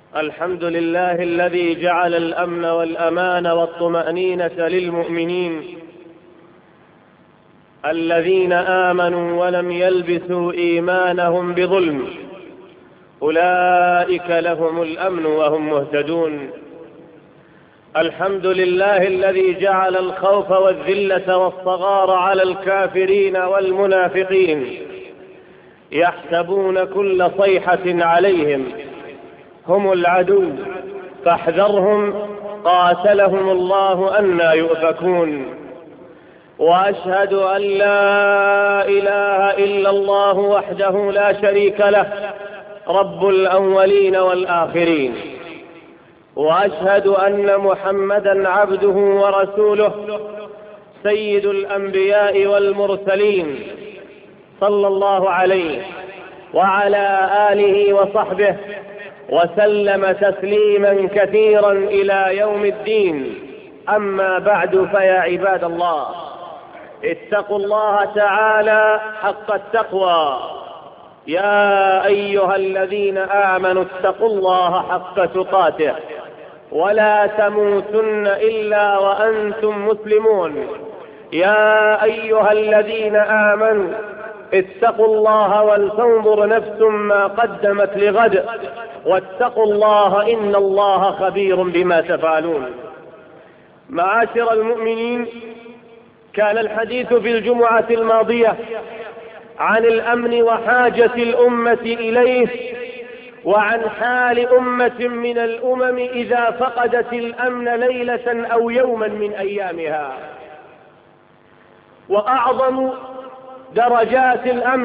الحمد لله الذي جعل الأمن والأمان والطمأنينة للمؤمنين الذين آمنوا ولم يلبسوا إيمانهم بظلم، أولئك لهم الأمن وهم مهتدون. الحمد لله الذي جعل الخوف والذلة والصغار على الكافرين والمنافقين، يحسبون كل صيحة عليهم هم العدو فاحذرهم قاتلهم الله أنى يؤفكون. وأشهد أن لا إله إلا الله وحده لا شريك له رب الأولين والآخرين، وأشهد أن محمدا عبده ورسوله سيد الأنبياء والمرسلين، صلى الله عليه وعلى آله وصحبه وسلم تسليما كثيرا إلى يوم الدين. أما بعد، فيا عباد الله، اتقوا الله تعالى حق التقوى. يا أيها الذين آمنوا اتقوا الله حق تقاته ولا تموتن إلا وأنتم مسلمون. يا أيها الذين آمنوا اتقوا الله ولتنظر نفس ما قدمت لغد واتقوا الله إن الله خبير بما تفعلون. معاشر المؤمنين، كان الحديث في الجمعة الماضية عن الأمن وحاجة الأمة إليه، وعن حال أمة من الأمم إذا فقدت الأمن ليلة أو يوما من أيامها. وأعظم درجات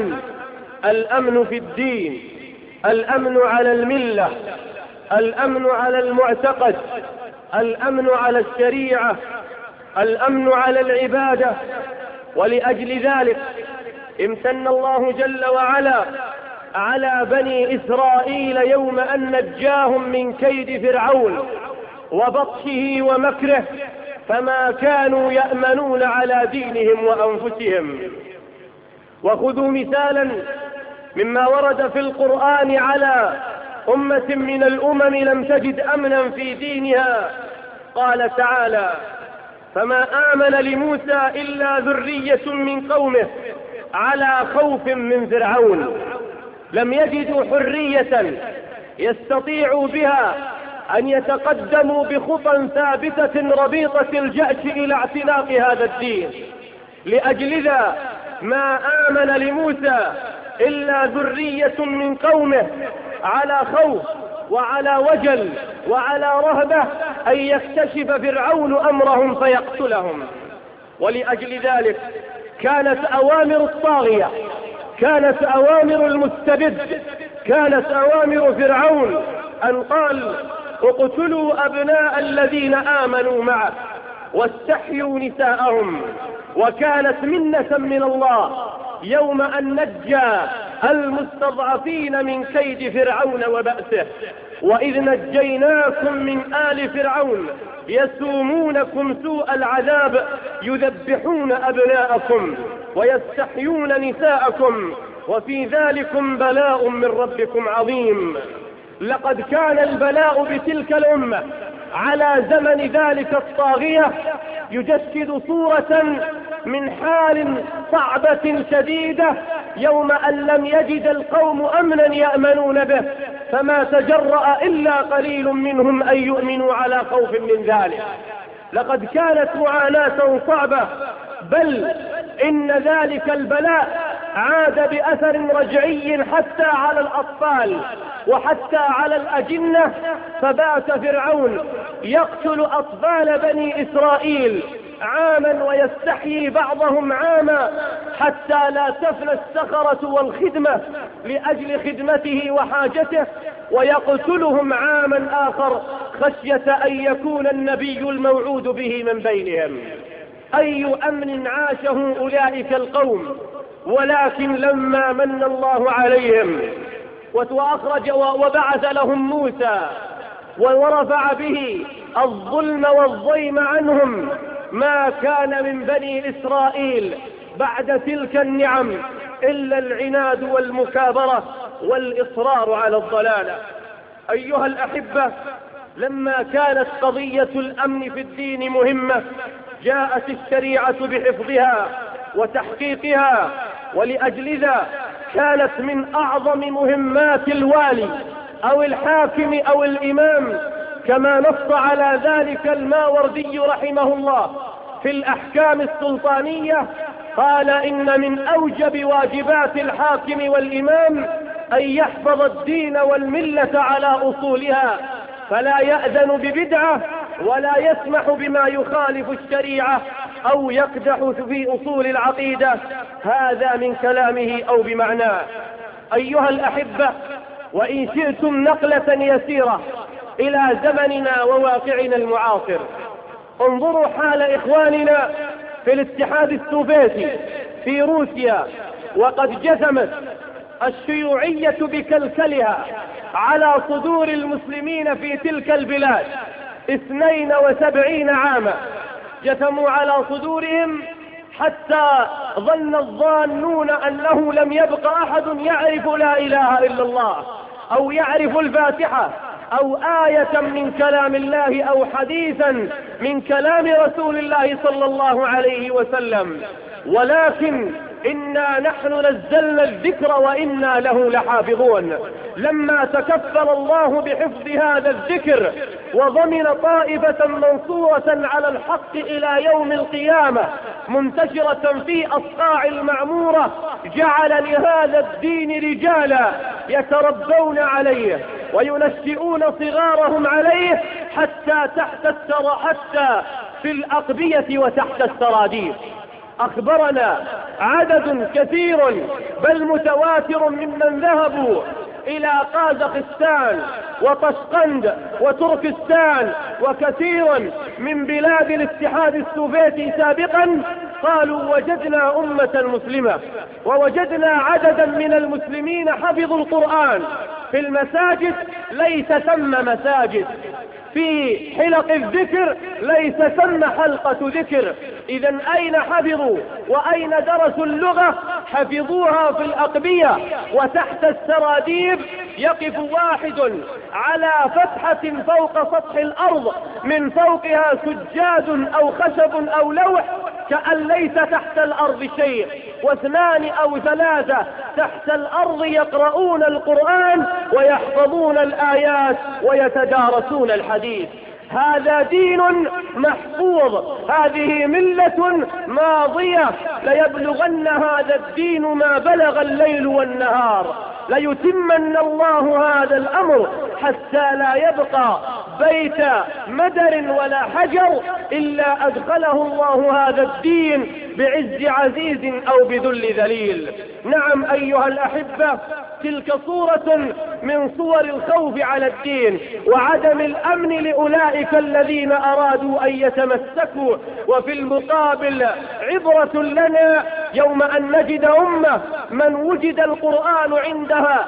الأمن في الدين، الأمن على الملة، الأمن على المعتقد، الأمن على الشريعة، الأمن على العبادة. ولأجل ذلك امتن الله جل وعلا على بني إسرائيل يوم أن نجاهم من كيد فرعون وبطشه ومكره، فما كانوا يأمنون على دينهم وأنفسهم. وخذوا مثالا مما ورد في القرآن على أمة من الأمم لم تجد أمنا في دينها. قال تعالى: فما آمن لموسى إلا ذرية من قومه على خوف من فرعون. لم يجدوا حرية يستطيعوا بها أن يتقدموا بخطى ثابتة ربيطة الجأش إلى اعتناق هذا الدين. لأجل ذا ما آمن لموسى إلا ذرية من قومه على خوف وعلى وجل وعلى رهبة أن يكتشف فرعون أمرهم فيقتلهم. ولأجل ذلك كانت أوامر الطاغية، كانت أوامر المستبد، كانت أوامر فرعون أن قال: اقتلوا أبناء الذين آمنوا معه واستحيوا نساءهم. وكانت منة من الله يوم أن نجى المستضعفين من كيد فرعون وبأسه. وإذ نجيناكم من آل فرعون يسومونكم سوء العذاب يذبحون أبناءكم ويستحيون نساءكم وفي ذلكم بلاء من ربكم عظيم. لقد كان البلاء بتلك الأمة على زمن ذلك الطاغية يجسد صورة من حال صعبة شديدة يوم أن لم يجد القوم أمنا يأمنون به، فما تجرأ إلا قليل منهم أن يؤمنوا على خوف من ذلك. لقد كانت معاناة صعبة، بل إن ذلك البلاء عاد بأثر رجعي حتى على الأطفال وحتى على الأجنة. فبات فرعون يقتل أطفال بني إسرائيل عاما ويستحيي بعضهم عاما، حتى لا تفنى السخرة والخدمة لأجل خدمته وحاجته، ويقتلهم عاما آخر خشية أن يكون النبي الموعود به من بينهم. أي أمن عاشه أولئك القوم، ولكن لما من الله عليهم وأخرج وبعث لهم موسى ورفع به الظلم والضيم عنهم، ما كان من بني إسرائيل بعد تلك النعم إلا العناد والمكابرة والإصرار على الضلالة. أيها الأحبة، لما كانت قضية الأمن في الدين مهمة جاءت الشريعة بحفظها وتحقيقها، ولأجل ذا كانت من أعظم مهمات الوالي أو الحاكم أو الإمام، كما نص على ذلك الماوردي رحمه الله في الأحكام السلطانية. قال: إن من أوجب واجبات الحاكم والإمام أن يحفظ الدين والملة على أصولها، فلا يأذن ببدعة ولا يسمح بما يخالف الشريعة أو يقدح في أصول العقيدة. هذا من كلامه أو بمعناه. أيها الأحبة، وإن شئتم نقلة يسيرة إلى زمننا وواقعنا المعاصر، انظروا حال إخواننا في الاتحاد السوفيتي في روسيا، وقد جثمت الشيوعية بكلكلها على صدور المسلمين في تلك البلاد 72 عاما. جثموا على صدورهم حتى ظن الظانون أنه لم يبق أحد يعرف لا إله إلا الله أو يعرف الفاتحة أو آية من كلام الله أو حديثا من كلام رسول الله صلى الله عليه وسلم. ولكن إنا نحن نزلنا الذكر وإنا له لحافظون. لما تكفل الله بحفظ هذا الذكر وضمن طائفة منصورة على الحق إلى يوم القيامة منتشرة في أصقاع المعمورة، جعل لهذا الدين رجالا يتربون عليه وينشئون صغارهم عليه حتى حتى في الأقبية وتحت السراديب. أخبرنا عدد كثير بل متواتر ممن ذهبوا إلى قازقستان وطشقند وتركستان وكثير من بلاد الاتحاد السوفيتي سابقا، قالوا: وجدنا أمة مسلمة ووجدنا عددا من المسلمين حفظوا القرآن في المساجد، ليس ثم مساجد، في حلق الذكر ليس ثم حلقة ذكر. إذن أين حفظوا وأين درسوا اللغة؟ حفظوها في الأقبية وتحت السراديب. يقف واحد على فتحة فوق سطح الأرض من فوقها سجاد أو خشب أو لوح كأن ليس تحت الأرض شيء، واثنان أو ثلاثة تحت الأرض يقرؤون القرآن ويحفظون الآيات ويتدارسون الحديث. هذا دين محفوظ، هذه ملة ماضية. ليبلغن هذا الدين ما بلغ الليل والنهار، ليتمن الله هذا الأمر حتى لا يبقى بيت مدر ولا حجر إلا أدخله الله هذا الدين بعز عزيز أو بذل ذليل. نعم أيها الأحبة، تلك صورة من صور الخوف على الدين وعدم الأمن لأولئك الذين أرادوا أن يتمسكوا. وفي المقابل عبرة لنا يوم أن نجد أمة من وجد القرآن عندها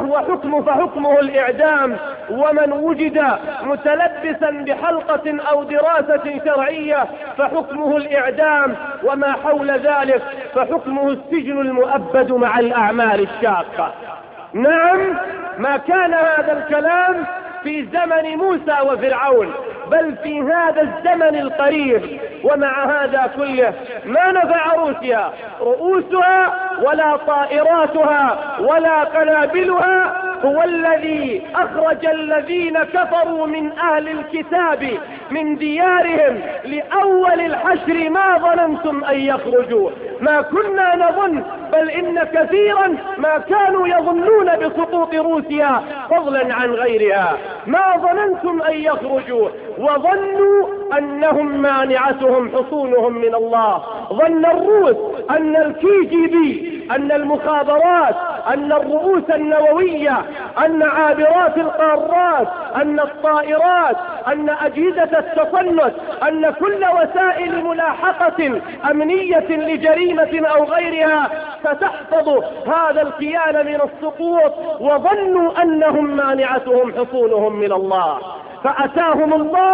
فحكمه الإعدام، ومن وجد متلبسا بحلقة أو دراسة شرعية فحكمه الإعدام، وما حول ذلك فحكمه السجن المؤبد مع الأعمال الشاقة. نعم، ما كان هذا الكلام في زمن موسى وفرعون، بل في هذا الزمن القريب. ومع هذا كله ما نفع روسيا رؤوسها ولا طائراتها ولا قنابلها. هو الذي أخرج الذين كفروا من أهل الكتاب من ديارهم لأول الحشر ما ظننتم أن يخرجوا. ما كنا نظن، بل إن كثيرا ما كانوا يظنون بسقوط روسيا فضلا عن غيرها. ما ظننتم أن يخرجوا، وظنوا أنهم مانعتهم حصونهم من الله. ظن الروس أن الKGB، أن المخابرات، أن الرؤوس النووية، أن عابرات القارات، أن الطائرات، أن أجهزة التصنت، أن كل وسائل ملاحقة أمنية لجريمة أو غيرها ستحفظ هذا الكيان من السقوط. وظنوا أنهم مانعتهم حصونهم من الله، فأتاهم الله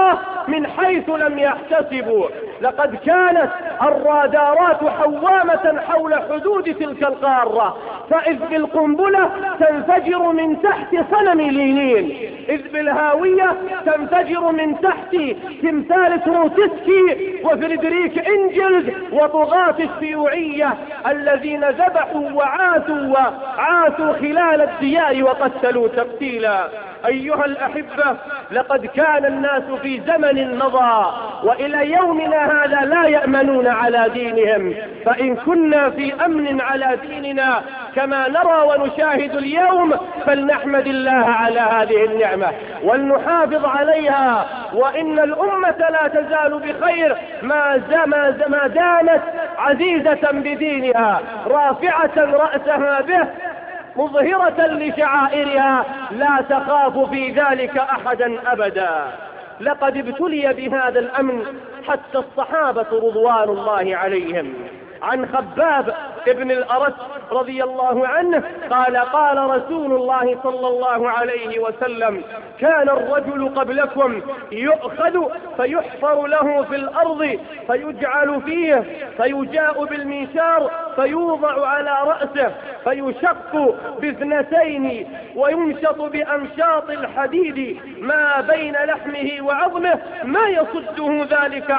من حيث لم يحتسبوا. لقد كانت الرادارات حوامة حول حدود تلك القارة، فإذ بالقنبلة تنفجر من تحت صنم لينين، إذ بالهاوية تنفجر من تحت تمثال تروتسكي وفريدريك إنجلز وطغاة الشيوعية الذين ذبحوا وعاثوا خلال الديار وقتلوا تقتيلا. أيها الأحبة، لقد كان الناس في زمن مضى وإلى يومنا هذا لا يأمنون على دينهم، فإن كنا في أمن على ديننا كما نرى ونشاهد اليوم فلنحمد الله على هذه النعمة ولنحافظ عليها، وإن الأمة لا تزال بخير ما دامت عزيزة بدينها رافعة رأسها به مظهرة لشعائرها لا تخاف في ذلك أحدا أبدا. لقد ابتلي بهذا الأمن حتى الصحابة رضوان الله عليهم. عن خباب ابن الأرت رضي الله عنه قال: قال رسول الله صلى الله عليه وسلم: كان الرجل قبلكم يؤخذ فيحفر له في الأرض فيجعل فيه، فيجاء بالمنشار فيوضع على رأسه فيشق باثنتين ويمشط بأمشاط الحديد ما بين لحمه وعظمه، ما يصده ذلك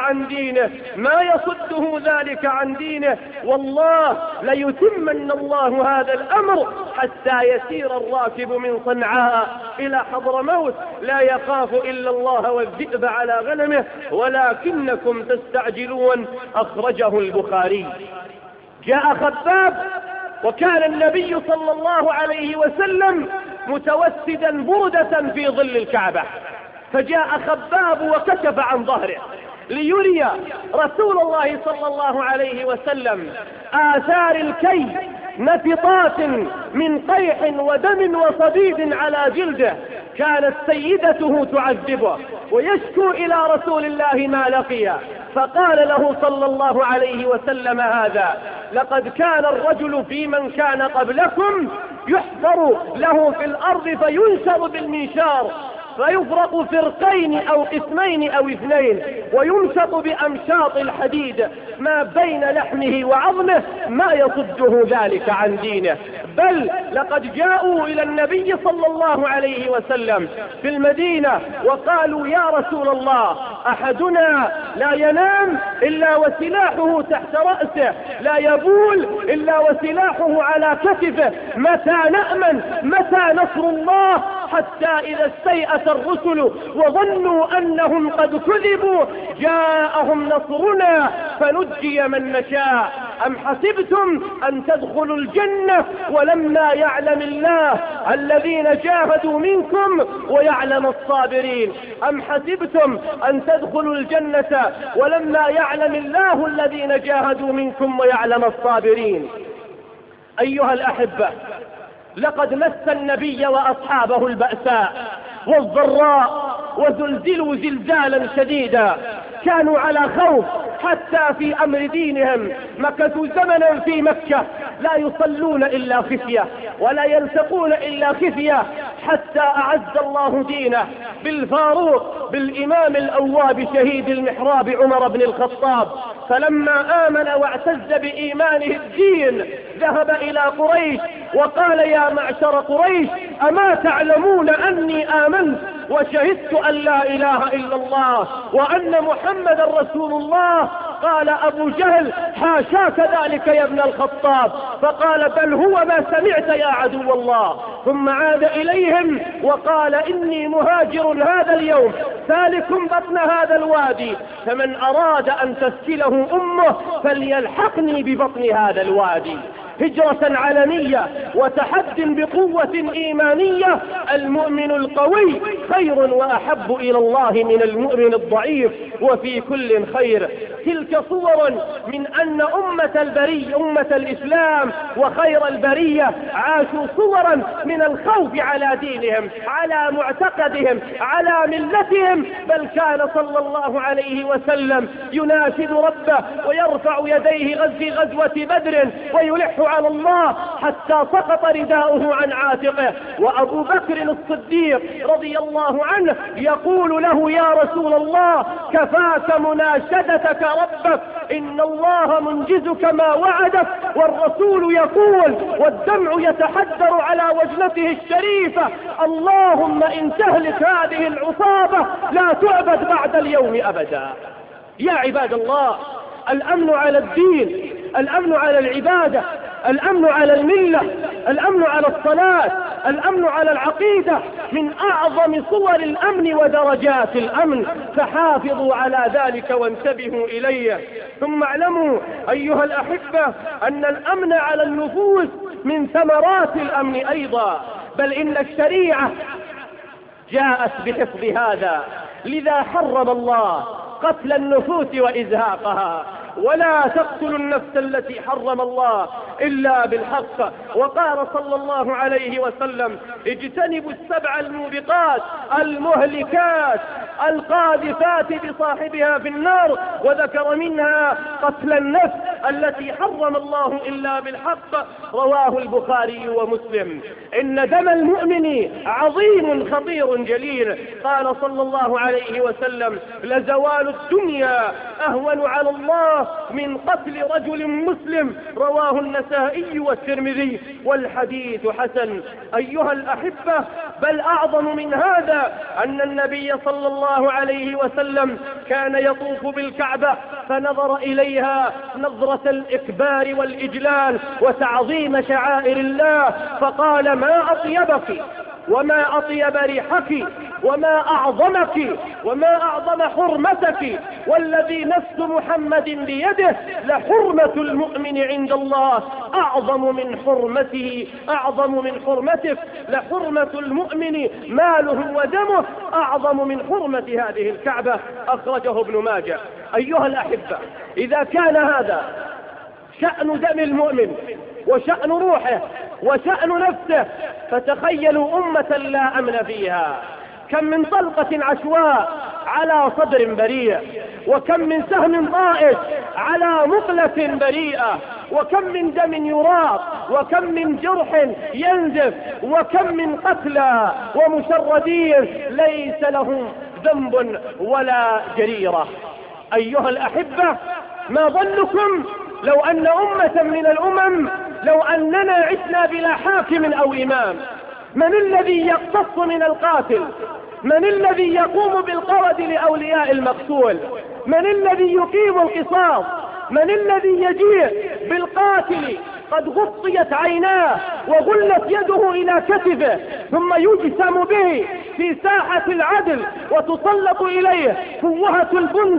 عن دينه، والله ليتمن الله هذا الأمر حتى يسير الراكب من صنعاء إلى حضرموت لا يخاف إلا الله والذئب على غنمه ولكنكم تستعجلون. أخرجه البخاري. جاء خباب وكان النبي صلى الله عليه وسلم متوسدا بردة في ظل الكعبة، فجاء خباب وكشف عن ظهره ليري رسول الله صلى الله عليه وسلم آثار الكي نفطات من قيح ودم وصديد على جلده. كانت سيدته تعذبه ويشكو إلى رسول الله ما لقي، فقال له صلى الله عليه وسلم: هذا لقد كان الرجل في من كان قبلكم يحفر له في الأرض فينشر بالمنشار فيفرق فرقين أو قسمين أو اثنين ويمشط بأمشاط الحديد ما بين لحمه وعظمه، ما يصده ذلك عن دينه. بل لقد جاءوا إلى النبي صلى الله عليه وسلم في المدينة وقالوا: يا رسول الله، أحدنا لا ينام إلا وسلاحه تحت رأسه، لا يبول إلا وسلاحه على كتفه، متى نأمن؟ متى نصر الله؟ حتى إذا استيأس الرسل وظنوا أنهم قد كذبوا جاءهم نصرنا فنجي من نشاء. أم حسبتم أن تدخلوا الجنة ولما يعلم الله الذين جاهدوا منكم ويعلم الصابرين؟ أم حسبتم أن تدخلوا الجنة ولما يعلم الله الذين جاهدوا منكم ويعلم الصابرين؟ أيها الأحبة، لقد مس النبي وأصحابه البأساء والضراء وزلزلوا زلزالا شديدا، كانوا على خوف حتى في أمر دينهم، مكثوا زمنا في مكة لا يصلون إلا خفية ولا يلتقون إلا خفية، حتى أعز الله دينه بالفاروق بالإمام الأواب شهيد المحراب عمر بن الخطاب، فلما آمن واعتز بإيمانه الدين ذهب إلى قريش وقال: يا معشر قريش، أما تعلمون أني آمنت وشهدت أن لا إله إلا الله وأن محمد رسول الله؟ قال أبو جهل: حاشاك ذلك يا ابن الخطاب. فقال: بل هو ما سمعت يا عدو الله. ثم عاد إليهم وقال: إني مهاجر هذا اليوم سالك بطن هذا الوادي، فمن أراد أن تسكله أمه فليلحقني ببطن هذا الوادي. هجرة علنية وتحد بقوة إيمانية. المؤمن القوي خير وأحب إلى الله من المؤمن الضعيف، وفي كل خير. تلك صور من أن أمة الإسلام وخير البرية عاشوا صورا من الخوف على دينهم، على معتقدهم، على ملتهم، بل كان صلى الله عليه وسلم يناشد ربه ويرفع يديه في غزوة بدر ويلح على الله حتى سقط رداؤه عن عاتقه. وأبو بكر الصديق رضي الله الله عنه يقول له: يا رسول الله كفاك مناشدتك ربك، إن الله منجزك ما وعدك. والرسول يقول والدمع يتحدر على وجنته الشريفة: اللهم إن تهلك هذه العصابة لا تعبد بعد اليوم أبدا. يا عباد الله، الأمن على الدين، الأمن على العبادة، الأمن على الملة، الأمن على الصلاة، الأمن على العقيدة من أعظم صور الأمن ودرجات الأمن، فحافظوا على ذلك وانتبهوا إليه. ثم اعلموا أيها الأحبة أن الأمن على النفوس من ثمرات الأمن أيضا، بل إن الشريعة جاءت بحفظ هذا، لذا حرم الله قتل النفوس وإزهاقها: ولا تقتلوا النفس التي حرم الله إلا بالحق. وقال صلى الله عليه وسلم: اجتنبوا السبع الموبقات المهلكات القاذفات بصاحبها في النار، وذكر منها قتل النفس التي حرم الله إلا بالحق. رواه البخاري ومسلم. إن دم المؤمن عظيم خطير جليل. قال صلى الله عليه وسلم: لزوال الدنيا أهون على الله من قتل رجل مسلم. رواه النسائي والترمذي، والحديث حسن. أيها الأحبة، بل أعظم من هذا أن النبي صلى الله عليه وسلم كان يطوف بالكعبة فنظر إليها نظرة الإكبار والإجلال وتعظيم شعائر الله، فقال: ما أطيبك وما أطيب ريحك وما أعظمك وما أعظم حرمتك، والذي نفس محمد بيده لحرمة المؤمن عند الله أعظم من حرمته، أعظم من حرمتك. لحرمة المؤمن ماله ودمه أعظم من حرمة هذه الكعبة. أخرجه ابن ماجه. أيها الأحبة، إذا كان هذا شأن دم المؤمن وشأن روحه وشأن نفسه، فتخيلوا أمة لا أمن فيها. كم من طلقة عشواء على صدر بريء، وكم من سهم طائش على مقلة بريئة، وكم من دم يراق، وكم من جرح ينزف، وكم من قتلى ومشردين ليس لهم ذنب ولا جريرة. أيها الأحبة، ما ظنكم لو أن أمة من الأمم، لو أننا عشنا بلا حاكم أو إمام؟ من الذي يقتص من القاتل؟ من الذي يقوم بالقرد لأولياء المقتول؟ من الذي يقيم القصاص؟ من الذي يجيء بالقاتل قد غطيت عيناه وغلت يده إلى كتفه ثم يجسم به في ساحة العدل وتسلط إليه فوهة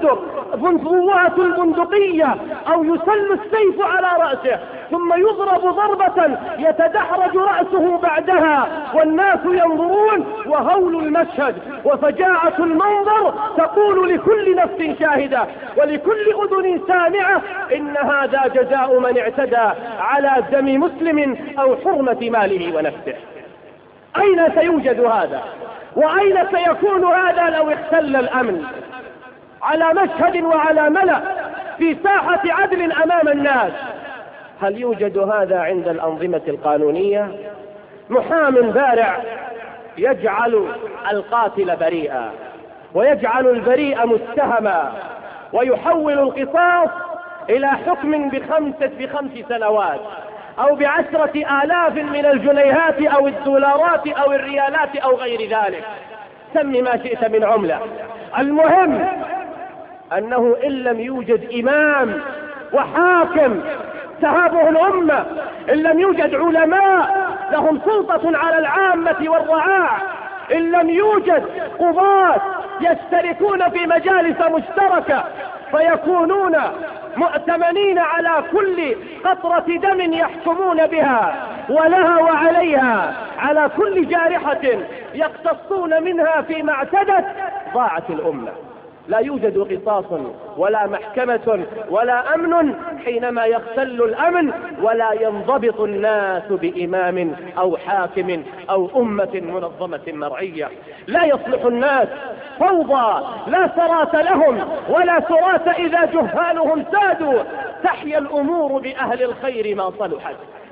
البندقية أو يسل السيف على رأسه ثم يضرب ضربة يتدحرج رأسه بعدها والناس ينظرون، وهول المشهد وفجاعة المنظر تقول لكل نفس شاهدة ولكل أذن سامعة: إن هذا جزاء من اعتدى على دم مسلم أو حرمة ماله ونفسه. أين سيوجد هذا؟ وأين سيكون هذا لو اختل الأمن على مشهد وعلى ملأ في ساحة عدل أمام الناس؟ هل يوجد هذا عند الأنظمة القانونية؟ محام بارع يجعل القاتل بريئا ويجعل البريء متهما ويحول القصاص إلى حكم بخمس سنوات أو ب10,000 من الجنيهات أو الدولارات أو الريالات أو غير ذلك، سم ما شئت من عملة. المهم أنه إن لم يوجد إمام وحاكم تهابه الأمة، إن لم يوجد علماء لهم سلطة على العامة والرعاع، إن لم يوجد قضاة يشتركون في مجالس مشتركة فيكونون مؤتمنين على كل قطرة دم يحكمون بها ولها وعليها، على كل جارحة يقتصون منها فيما اعتدت، ضاعت الأمة. لا يوجد قصاص ولا محكمة ولا أمن حينما يختل الأمن ولا ينضبط الناس بإمام أو حاكم أو أمة منظمة مرعية. لا يصلح الناس فوضى، لا سرات لهم ولا سرات إذا جهالهم سادوا. تحيا الأمور بأهل الخير ما صلحت،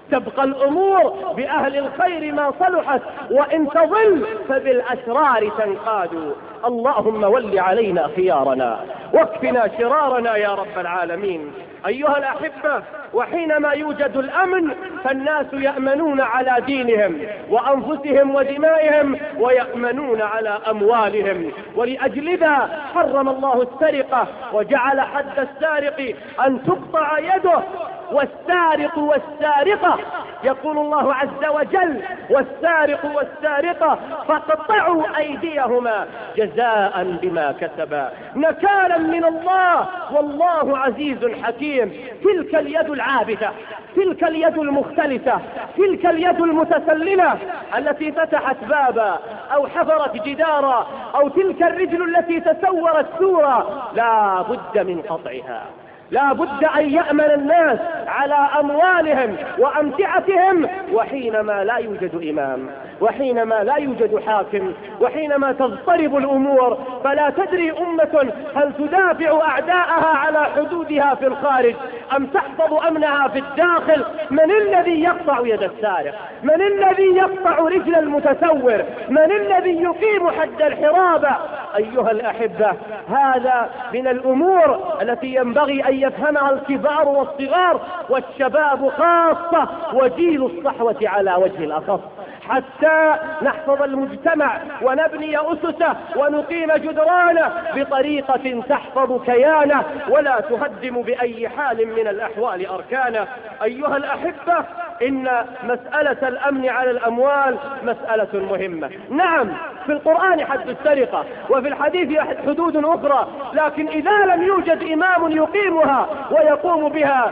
تبقى الأمور بأهل الخير ما صلحت، وإن تضل فبالأشرار تنقاد. اللهم ول علينا خيارنا واكفنا شرارنا يا رب العالمين. أيها الأحبة، وحينما يوجد الأمن فالناس يأمنون على دينهم وأنفسهم ودمائهم، ويأمنون على أموالهم. ولأجل ذا حرم الله السرقة، وجعل حد السارق أن تقطع يده. والسارق والسارقة، يقول الله عز وجل: والسارق والسارقة فاقطعوا أيديهما جزاء بما كسبا نكالا من الله والله عزيز حكيم. تلك اليد العابثة، تلك اليد المختلفة، تلك اليد المتسللة التي فتحت بابا أو حفرت جدارا، أو تلك الرجل التي تسورت سورا، لا بد من قطعها. لا بد أن يأمن الناس على أموالهم وأمتعتهم، وحينما لا يوجد إمام، وحينما لا يوجد حاكم، وحينما تضطرب الأمور فلا تدري أمة هل تدافع أعداءها على حدودها في الخارج أم تحفظ أمنها في الداخل. من الذي يقطع يد السارق؟ من الذي يقطع رجل المتسور؟ من الذي يقيم حد الحرابة؟ أيها الأحبة، هذا من الأمور التي ينبغي أن يفهمها الكبار والصغار والشباب خاصة، وجيل الصحوة على وجه الأخص، حتى نحفظ المجتمع ونبني أسسه ونقيم جدرانه بطريقة تحفظ كيانه ولا تهدم بأي حال من الأحوال أركانه. أيها الأحبة، إن مسألة الأمن على الأموال مسألة مهمة. نعم، في القرآن حد السرقة، وفي الحديث حدود أخرى، لكن إذا لم يوجد إمام يقيمها ويقوم بها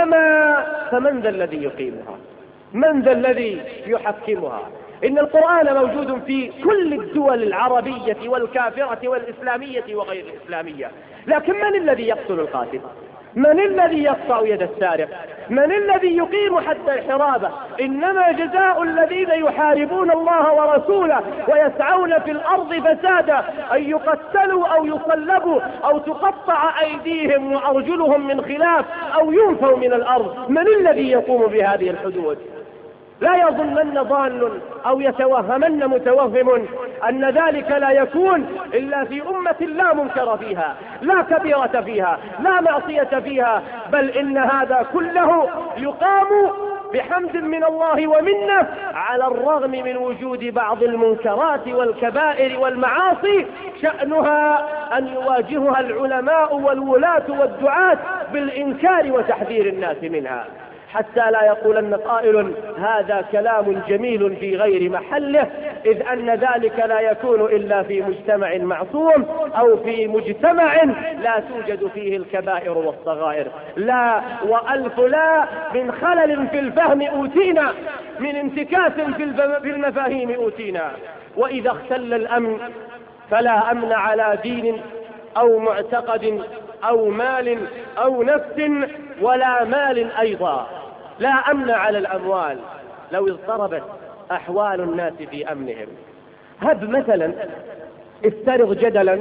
فمن ذا الذي يقيمها؟ من ذا الذي يحكمها؟ إن القرآن موجود في كل الدول العربية والكافرة والإسلامية وغير الإسلامية، لكن من الذي يقتل القاتل؟ من الذي يقطع يد السارق؟ من الذي يقيم حد الحرابة؟ إنما جزاء الذين يحاربون الله ورسوله ويسعون في الأرض فسادا أن يقتلوا أو يصلبوا أو تقطع أيديهم وأرجلهم من خلاف أو ينفوا من الأرض. من الذي يقوم بهذه الحدود؟ لا يظنن ظان أو يتوهمن متوهم أن ذلك لا يكون إلا في أمة لا منكر فيها، لا كبيرة فيها، لا معصية فيها، بل إن هذا كله يقام بحمد من الله ومنه، على الرغم من وجود بعض المنكرات والكبائر والمعاصي شأنها أن يواجهها العلماء والولاة والدعاة بالإنكار وتحذير الناس منها، حتى لا يقولن قائل هذا كلام جميل في غير محله، إذ أن ذلك لا يكون إلا في مجتمع معصوم أو في مجتمع لا توجد فيه الكبائر والصغائر. لا وألف لا من خلل في الفهم أوتينا، من انتكاس في المفاهيم أوتينا. وإذا اختل الأمن فلا أمن على دين أو معتقد أو مال أو نفس، ولا مال أيضا. لا أمن على الأموال لو اضطربت أحوال الناس في أمنهم. هب مثلا، افترض جدلا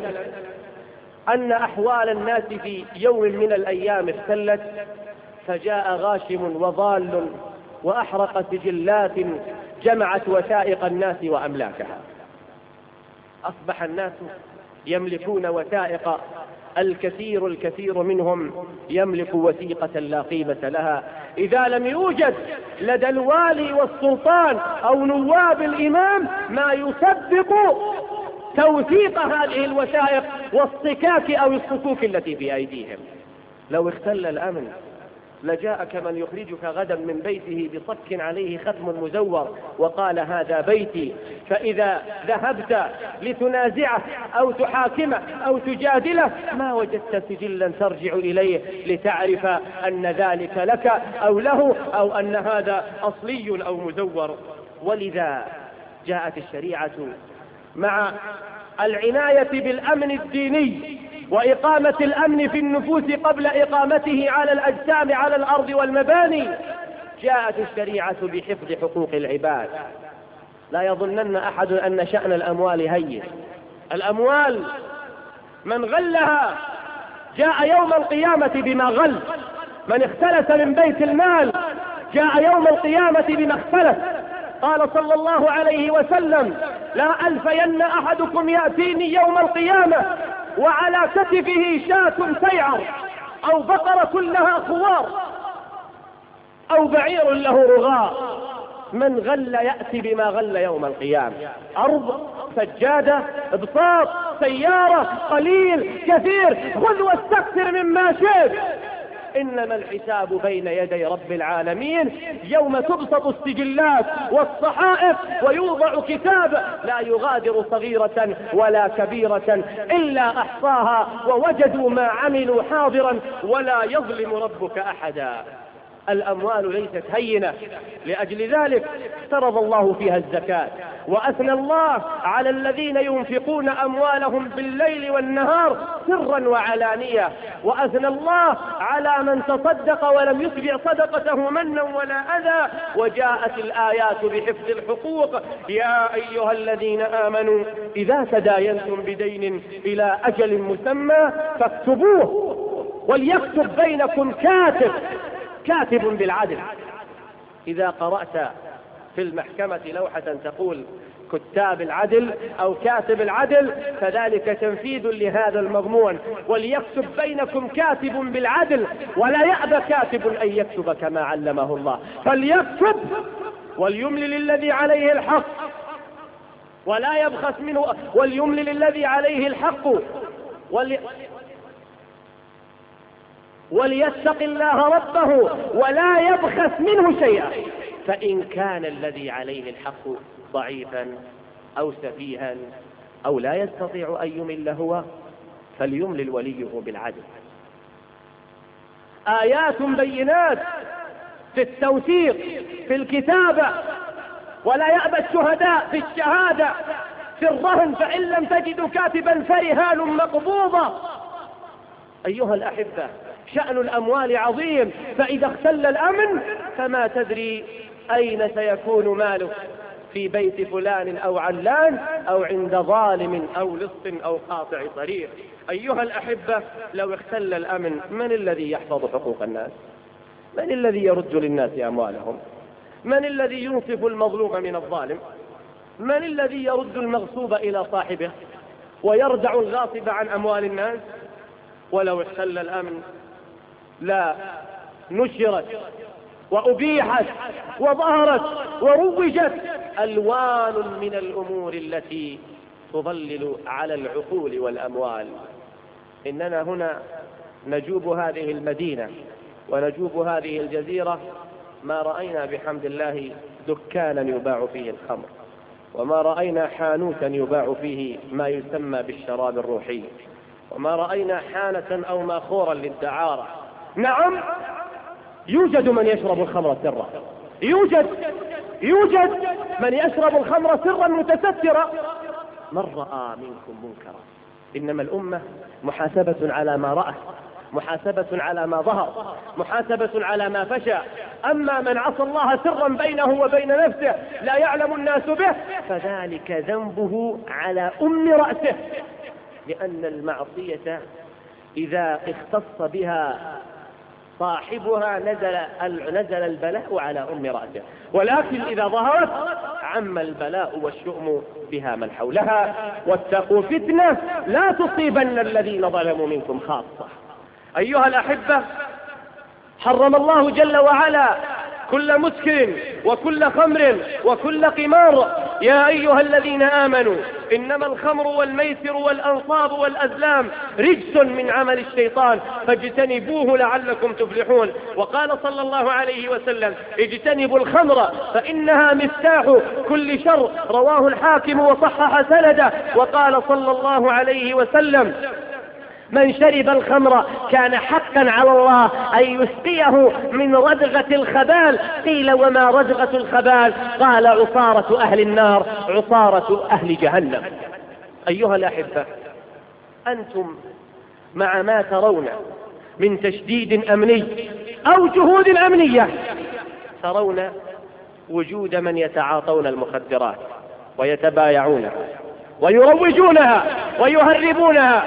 أن أحوال الناس في يوم من الأيام اختلت، فجاء غاشم وضال وأحرق سجلات جمعت وثائق الناس وأملاكها. أصبح الناس يملكون وثائق، الكثير منهم يملك وثيقة لا قيمة لها. إذا لم يوجد لدى الوالي والسلطان أو نواب الإمام ما يسبق توثيق هذه الوثائق والصكاك أو الصكوك التي في أيديهم، لو اختل الأمن لجاءك من يخرجك غدا من بيته بصك عليه ختم مزور وقال هذا بيتي، فإذا ذهبت لتنازعه أو تحاكمه أو تجادله ما وجدت سجلا ترجع إليه لتعرف أن ذلك لك أو له، أو أن هذا أصلي أو مزور. ولذا جاءت الشريعة مع العناية بالأمن الديني وإقامة الأمن في النفوس قبل إقامته على الأجسام على الأرض والمباني، جاءت الشريعة بحفظ حقوق العباد. لا يظنن أحد أن شأن الأموال هين. الأموال من غلها جاء يوم القيامة بما غل، من اختلس من بيت المال جاء يوم القيامة بمختلف، قال صلى الله عليه وسلم: لا ألفين أحدكم يأتيني يوم القيامة وعلى كتفه شاة سيعر، أو بقرة لها خوار، أو بعير له رغاء. من غل يأتي بما غل يوم القيامة: أرض، سجادة، بساط، سيارة، قليل، كثير، خذ واستكثر مما شئت. إنما الحساب بين يدي رب العالمين يوم تبسط السجلات والصحائف ويوضع كتاب لا يغادر صغيرة ولا كبيرة إلا أحصاها ووجدوا ما عملوا حاضرا ولا يظلم ربك أحدا. الأموال ليست هينة، لأجل ذلك افترض الله فيها الزكاة، وأثنى الله على الذين ينفقون أموالهم بالليل والنهار سرا وعلانية، وأثنى الله على من تصدق ولم يتبع صدقته منا ولا أذى. وجاءت الآيات بحفظ الحقوق: يا أيها الذين آمنوا إذا تداينتم بدين إلى أجل مسمى فاكتبوه، وليكتب بينكم كاتب بالعدل. إذا قرأت في المحكمة لوحة تقول كتاب العدل أو كاتب العدل، فذلك تنفيذ لهذا المضمون: وليكتب بينكم كاتب بالعدل، ولا يأبى كاتب أن يكتب كما علمه الله، فليكتب وليملل الذي عليه الحق ولا يبخس منه، وليملل الذي عليه الحق وليتق الله ربه ولا يبخس منه شيئا. فإن كان الذي عليه الحق ضعيفا أو سفيها أو لا يستطيع أن يمل هو فليملل وليه بالعدل. آيات بينات في التوثيق، في الكتابة، ولا يأبى الشهداء في الشهادة، في الرهن فإن لم تجدوا كاتبا فرهان مقبوضة. أيها الأحبة، شأن الأموال عظيم، فإذا اختل الأمن فما تدري أين سيكون مالك، في بيت فلان أو علان أو عند ظالم أو لص أو قاطع طريق. أيها الأحبة، لو اختل الأمن من الذي يحفظ حقوق الناس؟ من الذي يرد للناس أموالهم؟ من الذي ينصف المظلوم من الظالم؟ من الذي يرد المغصوب إلى صاحبه ويردع الغاصب عن أموال الناس؟ ولو اختل الأمن لا نشرت وأبيحت وظهرت وروجت ألوان من الأمور التي تظلل على العقول والأموال. إننا هنا نجوب هذه المدينة ونجوب هذه الجزيرة، ما رأينا بحمد الله دكانا يباع فيه الخمر، وما رأينا حانوتا يباع فيه ما يسمى بالشراب الروحي، وما رأينا حانة أو ماخورا للدعارة. نعم، يوجد من يشرب الخمر سرا، يوجد من يشرب الخمر سرا متسترا. من رأى منكم منكرا. إنما الأمة محاسبة على ما رأى، محاسبة على ما ظهر، محاسبة على ما فشى. أما من عصى الله سرا بينه وبين نفسه لا يعلم الناس به، فذلك ذنبه على رأسه، لأن المعصية إذا اختص بها صاحبها نزل البلاء على رأسه، ولكن إذا ظهرت عم البلاء والشؤم بها من حولها. واتقوا فتنة لا تصيبن الذين ظلموا منكم خاصة. أيها الأحبة، حرم الله جل وعلا كل مسكر وكل خمر وكل قمار. يا أيها الذين آمنوا إنما الخمر والميسر والأنصاب والأزلام رجس من عمل الشيطان فاجتنبوه لعلكم تفلحون. وقال صلى الله عليه وسلم: اجتنبوا الخمر فإنها مفتاح كل شر. رواه الحاكم وصحح سنده. وقال صلى الله عليه وسلم: من شرب الخمر كان حقا على الله أن يسقيه من ردغة الخبال. قيل: وما ردغة الخبال؟ قال: عصارة أهل النار، عصارة أهل جهنم. أيها الأحبة، أنتم مع ما ترون من تشديد أمني أو جهود أمنية ترون وجود من يتعاطون المخدرات ويتبايعونها ويروجونها ويهربونها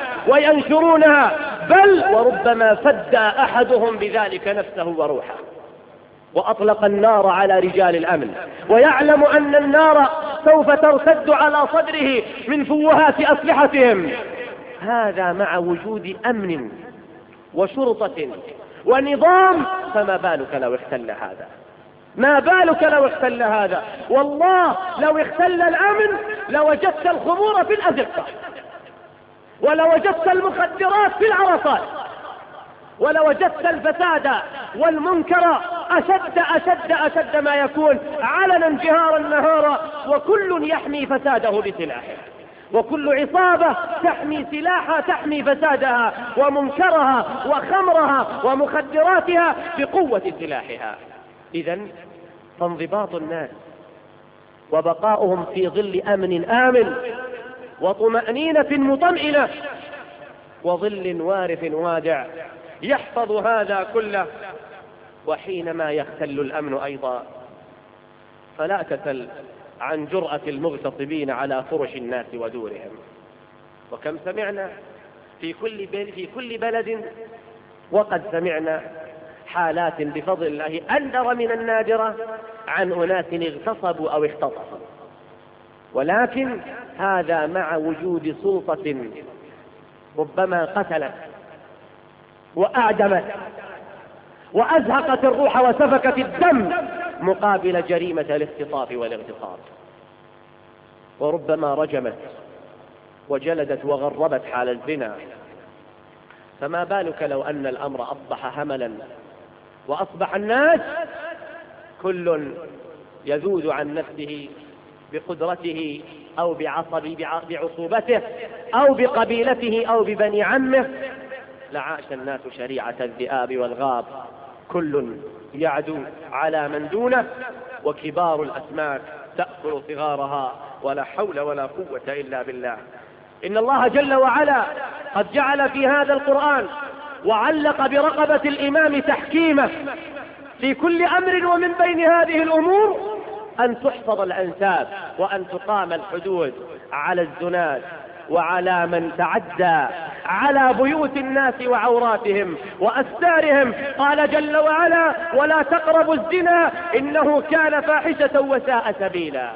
وينشرونها، بل وربما فدى أحدهم بذلك نفسه وروحه. وأطلق النار على رجال الأمن، ويعلم أن النار سوف ترتد على صدره من فوهات أسلحتهم. هذا مع وجود أمن وشرطة ونظام، فما بالك لو اختل هذا؟ ما بالك لو اختل هذا؟ والله لو اختل الأمن لوجدت الخمور في الأزقة، ولوجدت المخدرات في العرصات، ولوجدت الفساد والمنكر أشد ما يكون، علنا جهارا نهارا، وكل يحمي فساده بسلاحه، وكل عصابة تحمي فسادها ومنكرها وخمرها ومخدراتها بقوة سلاحها. إذن فانضباط الناس وبقاؤهم في ظل أمن آمن وطمأنينة مطمئنة وظل وارف وادع يحفظ هذا كله. وحينما يختل الأمن أيضا فلا تسل عن جرأة المغتصبين على فرش الناس ودورهم. وكم سمعنا في كل بلد، وقد سمعنا حالات بفضل الله أندر من النادرة عن أناس اغتصبوا أو اختطفوا، ولكن هذا مع وجود سلطة ربما قتلت وأعدمت وأزهقت الروح وسفكت الدم مقابل جريمة الاختطاف والاغتصاب، وربما رجمت وجلدت وغربت حال الزنا. فما بالك لو أن الأمر أصبح هملا، وأصبح الناس كل يذود عن نفسه بقدرته أو بعصوبته أو بقبيلته أو ببني عمه، لعاش الناس شريعة الذئاب والغاب، كل يعدو على من دونه، وكبار الأسماك تأكل صغارها، ولا حول ولا قوة إلا بالله. إن الله جل وعلا قد جعل في هذا القرآن وعلق برقبة الإمام تحكيمه في كل أمر، ومن بين هذه الأمور أن تحفظ الأنساب وأن تقام الحدود على الزناد وعلى من تعدى على بيوت الناس وعوراتهم وأستارهم. قال جل وعلا: ولا تقربوا الزنا إنه كان فاحشة وساء سبيلا.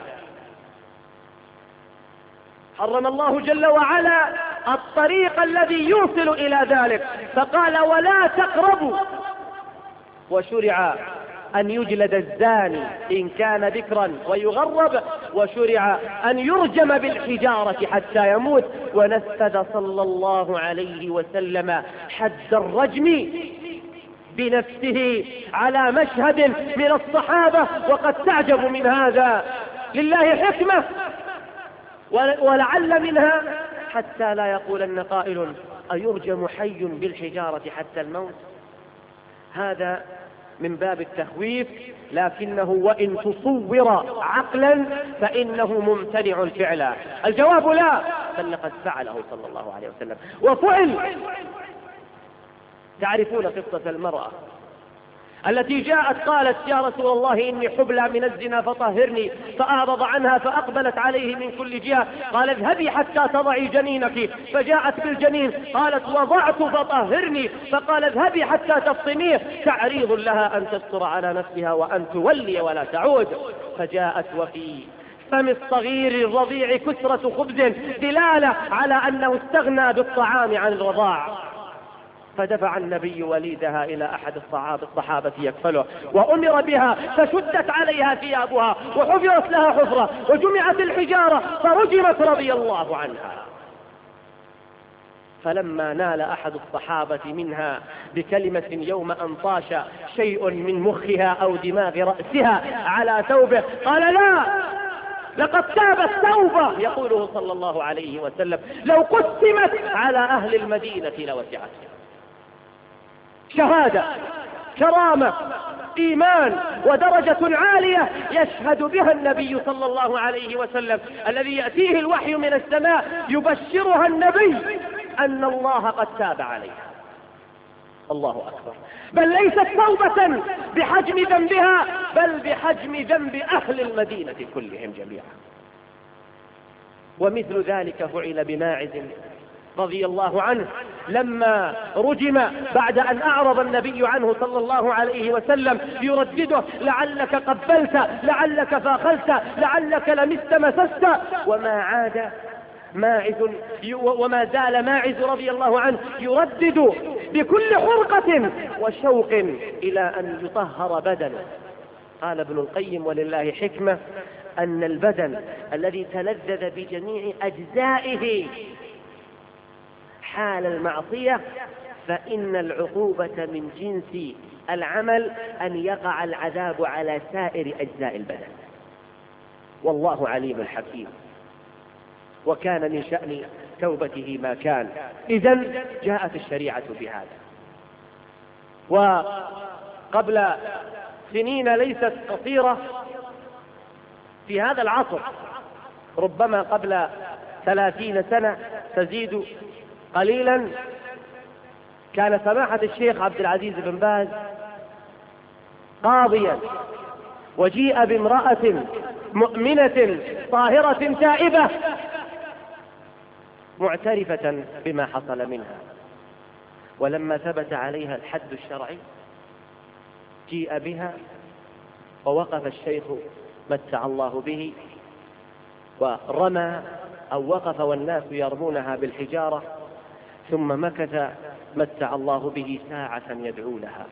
حرم الله جل وعلا الطريق الذي يوصل إلى ذلك، فقال: ولا تقربوا، وشرع أن يجلد الزاني إن كان ذكرا ويغرب، وشرع أن يرجم بالحجارة حتى يموت. ونفذ صلى الله عليه وسلم حد الرجم بنفسه على مشهد من الصحابة، وقد تعجب من هذا، لله حكمة، ولعل منها حتى لا يقولن قائل: أيرجم حي بالحجارة حتى الموت؟ هذا من باب التخويف، لكنه وإن تصور عقلا فإنه ممتنع فعلا. الجواب لا، بل لقد فعله صلى الله عليه وسلم وفعل. تعرفون قصة المرأة التي جاءت قالت: يا رسول الله إني حبلى من الزنا فطهرني، فأعرض عنها فأقبلت عليه من كل جهة. قال: اذهبي حتى تضعي جنينك، فجاءت بالجنين. قالت: وضعت فطهرني، فقال: اذهبي حتى تفطميه. تعريض لها أن تستر على نفسها وأن تولي ولا تعود. فجاءت وفي فم الصغير الرضيع كسرة خبز، دلالة على أنه استغنى بالطعام عن الرضاع. فدفع النبي وليدها إلى أحد الصحابة يكفله، وأمر بها، فشدت عليها ثيابها وحفرت لها حفرة وجمعت الحجارة فرجمت رضي الله عنها. فلما نال أحد الصحابة منها بكلمة يوم أن طاش شيء من مخها أو دماغ رأسها على ثوبه، قال: لا، لقد تابت توبة، يقوله صلى الله عليه وسلم: لو قسمت على أهل المدينة لوسعتهم. شهادة، كرامة، إيمان، ودرجة عالية يشهد بها النبي صلى الله عليه وسلم، الذي يأتيه الوحي من السماء يبشرها النبي أن الله قد تاب عليها. الله أكبر. بل ليست توبة بحجم ذنبها، بل بحجم ذنب أهل المدينة كلهم جميعا. ومثل ذلك فعل بماعز رضي الله عنه لما رجم بعد أن أعرض النبي عنه صلى الله عليه وسلم يردده: لعلك قبلت، لعلك فاخلت، لعلك لمست مسست. وما عاد ماعز وما زال ماعز رضي الله عنه يردد بكل حرقة وشوق إلى أن يطهر بدنه. قال ابن القيم: ولله حكمة أن البدن الذي تلذذ بجميع أجزائه حال المعصية فإن العقوبة من جنس العمل أن يقع العذاب على سائر أجزاء البدن. والله عليم حكيم، وكان من شأن توبته ما كان. إذن جاءت الشريعة بهذا. وقبل سنين ليست قصيرة في هذا العصر، ربما قبل 30 سنة تزيد قليلا، كان سماحة الشيخ عبد العزيز بن باز قاضيا، وجيء بامرأة مؤمنة طاهرة تائبة معترفة بما حصل منها، ولما ثبت عليها الحد الشرعي جيء بها ووقف الشيخ متع الله به ورمى أو وقف والناس يرمونها بالحجارة، ثم مكث متع الله به ساعة يدعو لها.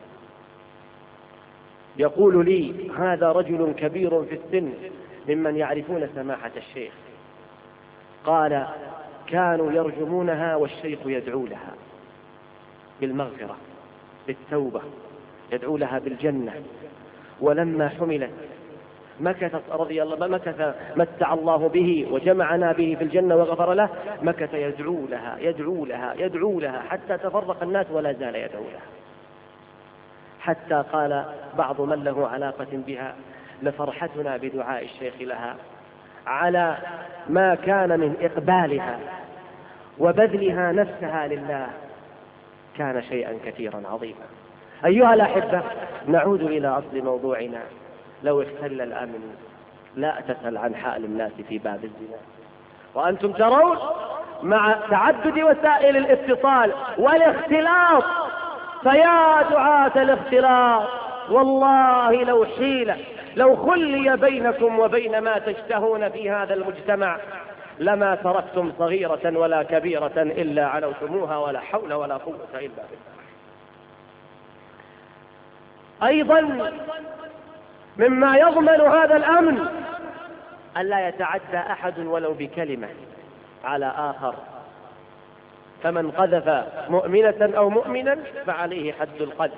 يقول لي: هذا رجل كبير في السن ممن يعرفون سماحة الشيخ. قال: كانوا يرجمونها والشيخ يدعو لها بالمغفرة بالتوبة، يدعو لها بالجنة. ولما حملت مكث متع الله به وجمعنا به في الجنة وغفر له، مكث يدعو لها يدعو لها يدعو لها حتى تفرق الناس ولا زال يدعو لها، حتى قال بعض من له علاقة بها: لفرحتنا بدعاء الشيخ لها على ما كان من إقبالها وبذلها نفسها لله، كان شيئا كثيرا عظيما. أيها الأحبة، نعود إلى أصل موضوعنا. لو اختل الأمن لا تسأل عن حال الناس في باب الزنا، وأنتم ترون مع تعدد وسائل الاتصال والاختلاط، فيا دعاة الاختلاط، والله لو خلي بينكم وبين ما تشتهون في هذا المجتمع لما تركتم صغيرة ولا كبيرة إلا علوتموها، ولا حول ولا قوة إلا بالله. أيضا مما يضمن هذا الأمن ألا يتعدى أحد ولو بكلمة على آخر، فمن قذف مؤمنة أو مؤمنا فعليه حد القذف.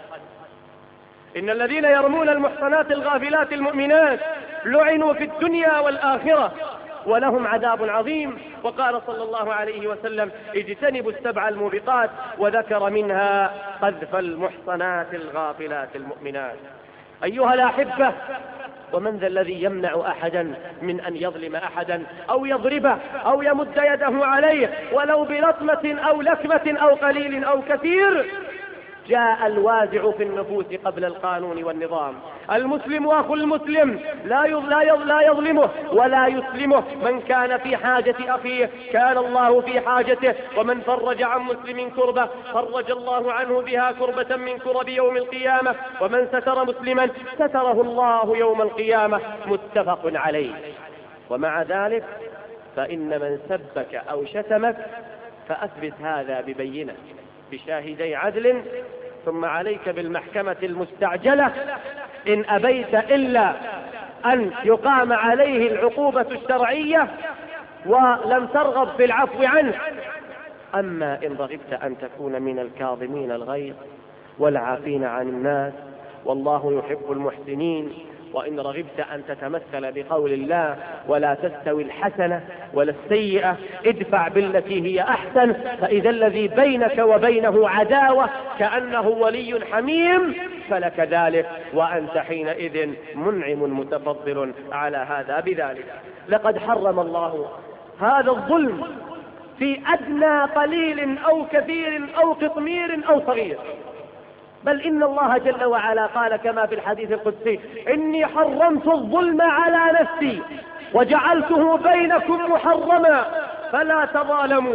إن الذين يرمون المحصنات الغافلات المؤمنات لعنوا في الدنيا والآخرة ولهم عذاب عظيم. وقال صلى الله عليه وسلم: اجتنبوا السبع الموبقات، وذكر منها قذف المحصنات الغافلات المؤمنات. أيها الأحبة، ومن ذا الذي يمنع أحدا من أن يظلم أحدا أو يضربه أو يمد يده عليه ولو بلطمة أو لكمة أو قليل أو كثير؟ جاء الوازع في النفوس قبل القانون والنظام. المسلم أخو المسلم لا يظلمه ولا يسلمه. من كان في حاجة أخيه كان الله في حاجته، ومن فرج عن مسلم كربة فرج الله عنه بها كربة من كرب يوم القيامة، ومن ستر مسلما ستره الله يوم القيامة. متفق عليه. ومع ذلك فإن من سبك أو شتمك فأثبت هذا ببينة بشاهدي عدل، ثم عليك بالمحكمة المستعجلة إن أبيت إلا أن يقام عليه العقوبة الشرعية ولم ترغب في العفو عنه. أما إن رغبت أن تكون من الكاظمين الغيظ والعافين عن الناس والله يحب المحسنين، وإن رغبت أن تتمثل بقول الله: ولا تستوي الحسنة ولا السيئة ادفع بالتي هي أحسن فإذا الذي بينك وبينه عداوة كأنه ولي حميم، فلك ذلك وأنت حينئذ منعم متفضل على هذا بذلك. لقد حرم الله هذا الظلم في أدنى قليل أو كثير أو قطمير أو صغير، بل إن الله جل وعلا قال كما في الحديث القدسي: إني حرمت الظلم على نفسي وجعلته بينكم محرما فلا تظالموا.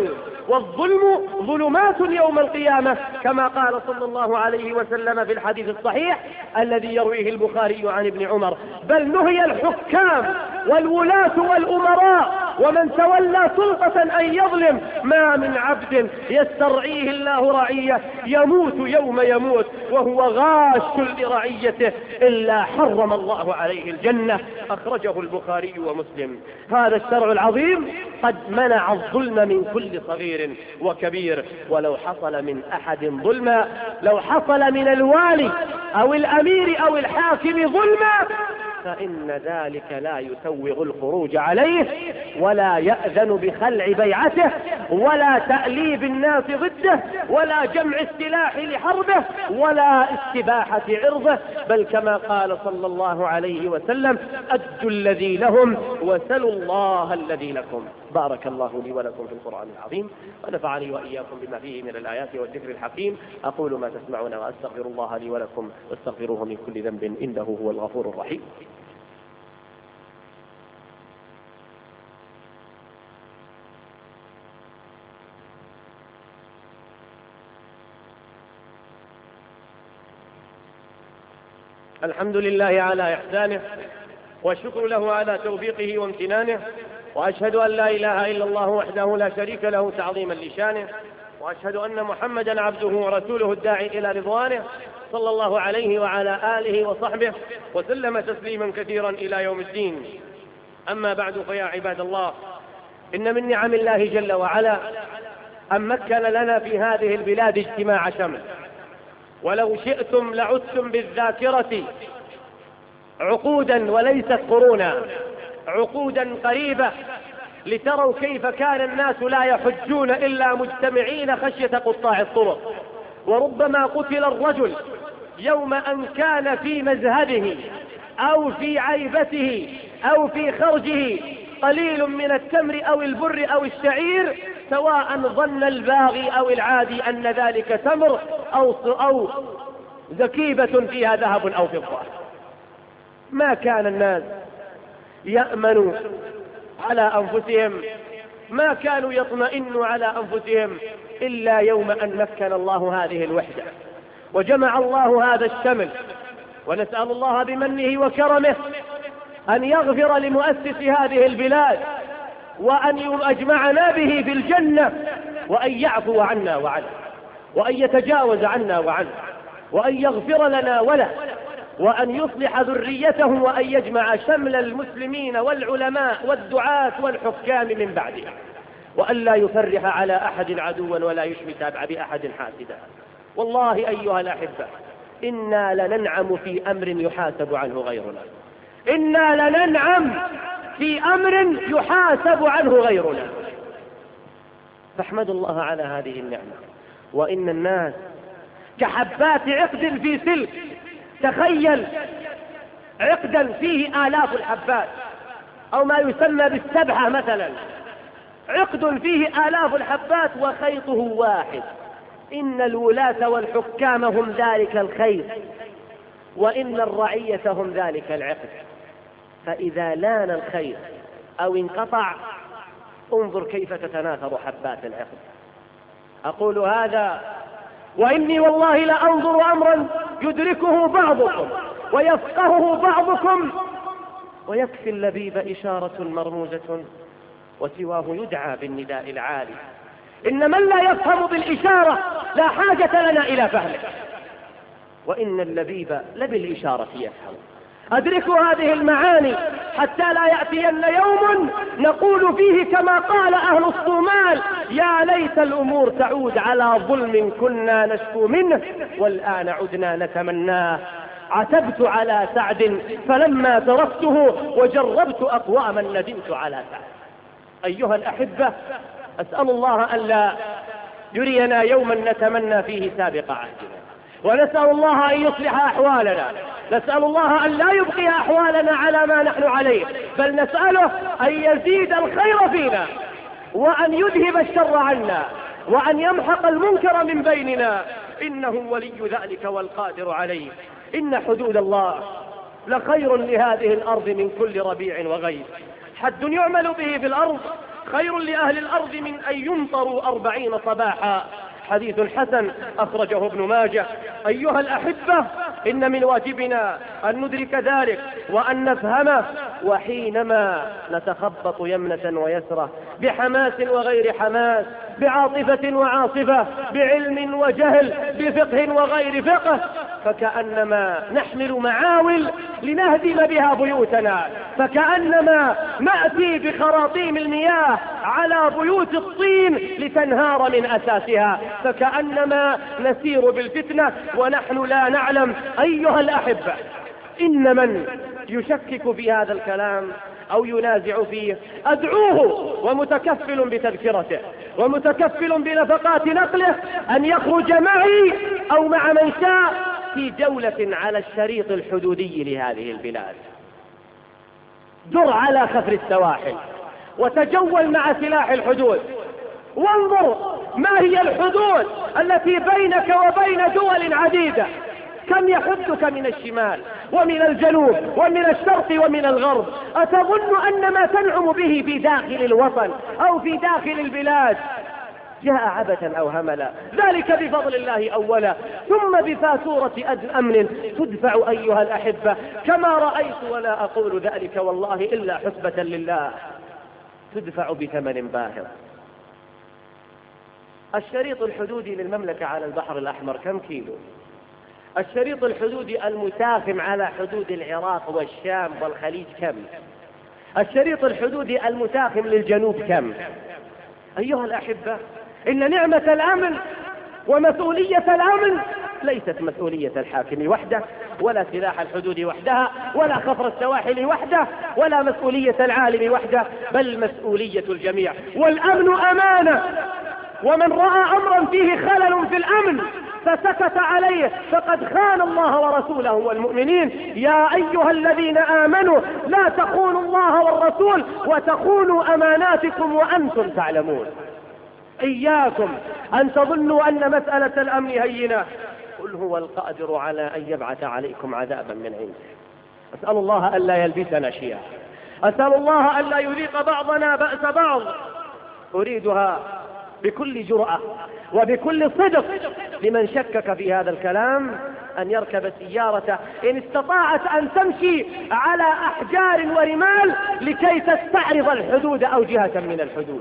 والظلم ظلمات يوم القيامة، كما قال صلى الله عليه وسلم في الحديث الصحيح الذي يرويه البخاري عن ابن عمر: بل نهي الحكام والولاة والأمراء ومن تولى سلطة أن يظلم، ما من عبد يسترعيه الله رعية يموت يوم يموت وهو غاش لرعيته إلا حرم الله عليه الجنة. أخرجه البخاري ومسلم. هذا الشرع العظيم قد منع الظلم من كل صغير وكبير، ولو حصل من أحد ظلما، لو حصل من الوالي أو الأمير أو الحاكم ظلما، فإن ذلك لا يسوغ الخروج عليه ولا يأذن بخلع بيعته ولا تأليب الناس ضده ولا جمع السلاح لحربه ولا استباحة عرضه، بل كما قال صلى الله عليه وسلم: أدوا الذي لهم وسلوا الله الذي لكم. بارك الله لي ولكم في القرآن العظيم، ونفعني وإياكم بما فيه من الآيات والذكر الحكيم. أقول ما تسمعون وأستغفر الله لي ولكم، واستغفروه من كل ذنب إنه هو الغفور الرحيم. الحمد لله على إحسانه، والشكر له على توفيقه وامتنانه، وأشهد أن لا إله إلا الله وحده لا شريك له تعظيما لشانه، وأشهد أن محمدا عبده ورسوله الداعي إلى رضوانه، صلى الله عليه وعلى آله وصحبه وسلم تسليما كثيرا إلى يوم الدين. أما بعد، فيا عباد الله، إن من نعم الله جل وعلا أن مكن لنا في هذه البلاد اجتماع شمل، ولو شئتم لعدتم بالذاكرة عقودا وليست قرونا، عقودا قريبة، لتروا كيف كان الناس لا يحجون إلا مجتمعين خشية قطاع الطرق. وربما قتل الرجل يوم أن كان في مذهبه أو في عيبته أو في خرجه قليل من التمر أو البر أو الشعير، سواء ظن الباغي أو العادي أن ذلك تمر أو زكيبة فيها ذهب أو فضة. ما كان الناس يأمنوا على أنفسهم، ما كانوا يطمئنوا على أنفسهم إلا يوم أن مكن الله هذه الوحدة وجمع الله هذا الشمل. ونسأل الله بمنه وكرمه أن يغفر لمؤسس هذه البلاد، وأن يجمعنا به في الجنة، وأن يعفو عنا وعنه، وأن يتجاوز عنا وعنه، وأن يغفر لنا وله، وأن يصلح ذريته، وأن يجمع شمل المسلمين والعلماء والدعاة والحكام من بعده، وأن لا يفرح على أحد عدوا ولا يشمت بأحد حاسدا. والله أيها الأحبة، إنا لننعم في أمر يحاسب عنه غيرنا، إنا لننعم في أمر يحاسب عنه غيرنا، فاحمدوا الله على هذه النعمة. وإن الناس كحبات عقد في سلك، تخيل عقدا فيه آلاف الحبات، أو ما يسمى بالسبحة مثلا، عقد فيه آلاف الحبات وخيطه واحد. إن الولاة والحكام هم ذلك الخيط، وإن الرعية هم ذلك العقد. فإذا لان الخيط أو انقطع، انظر كيف تتناثر حبات العقد. أقول هذا وإني والله لأنظر أمرا يدركه بعضكم ويفقهه بعضكم، ويكفي اللبيب إشارة مرموزة وسواه يدعى بالنداء العالي. إن من لا يفهم بالإشارة لا حاجة لنا إلى فهمه، وإن اللبيب لبالإشارة يفهم. أدركوا هذه المعاني حتى لا يأتين يوم نقول فيه كما قال أهل الصومال: يا ليت الأمور تعود على ظلم كنا نشكو منه والآن عدنا نتمناه. عتبت على سعد فلما تركته وجربت أقواما ندمت على سعد. أيها الأحبة، أسأل الله ألا يرينا يوما نتمنى فيه سابق عهدنا، ونسأل الله أن يصلح أحوالنا، نسأل الله أن لا يبقي أحوالنا على ما نحن عليه، بل نسأله أن يزيد الخير فينا، وأن يذهب الشر عنا، وأن يمحق المنكر من بيننا، إنه ولي ذلك والقادر عليه. إن حدود الله لخير لهذه الأرض من كل ربيع وغيث. حد يعمل به في الأرض خير لأهل الأرض من أن يمطروا 40 صباحا. حديث حسن أخرجه ابن ماجه. أيها الأحبة، إن من واجبنا أن ندرك ذلك وأن نفهمه، وحينما نتخبط يمنة ويسرة، بحماس وغير حماس، بعاطفة وعاصفة، بعلم وجهل، بفقه وغير فقه، فكأنما نحمل معاول لنهدم بها بيوتنا، فكأنما نأتي بخراطيم المياه على بيوت الطين لتنهار من أساسها، فكأنما نسير بالفتنة ونحن لا نعلم. أيها الأحبة، إن من يشكك في هذا الكلام أو ينازع فيه أدعوه ومتكفل بتذكرته ومتكفل بنفقات نقله أن يخرج معي أو مع من شاء في جولة على الشريط الحدودي لهذه البلاد. در على خفر السواحل وتجول مع سلاح الحدود، وانظر ما هي الحدود التي بينك وبين دول عديدة. كم يحدك من الشمال ومن الجنوب ومن الشرق ومن الغرب؟ أتظن أن ما تنعم به في داخل الوطن أو في داخل البلاد جاء عبثا أو هملا؟ ذلك بفضل الله أولا، ثم بفاتورة أمن تدفع أيها الأحبة، كما رأيت ولا أقول ذلك والله إلا حسبة لله، تدفع بثمن باهظ. الشريط الحدودي للمملكة على البحر الأحمر كم كيلو؟ الشريط الحدودي المتاخم على حدود العراق والشام والخليج كم؟ الشريط الحدودي المتاخم للجنوب كم؟ أيها الأحبة، إن نعمة الأمن ومسؤولية الأمن ليست مسؤولية الحاكم وحده، ولا سلاح الحدود وحدها، ولا خفر السواحل وحده، ولا مسؤولية العالم وحده، بل مسؤولية الجميع. والأمن أمانة، ومن رأى أمرا فيه خلل في الأمن فسكت عليه فقد خان الله ورسوله والمؤمنين. يا أيها الذين آمنوا لا تخونوا الله والرسول وتخونوا أماناتكم وأنتم تعلمون. إياكم أن تظنوا أن مسألة الأمن هينة، قل هو القادر على أن يبعث عليكم عذابا من عنده. أسأل الله ألا يلبسنا شيعا، أسأل الله ألا يذيق بعضنا بأس بعض. أريدها بكل جرأة وبكل صدق لمن شكك في هذا الكلام أن يركب سيارته إن استطاعت أن تمشي على أحجار ورمال لكي تستعرض الحدود أو جهة من الحدود.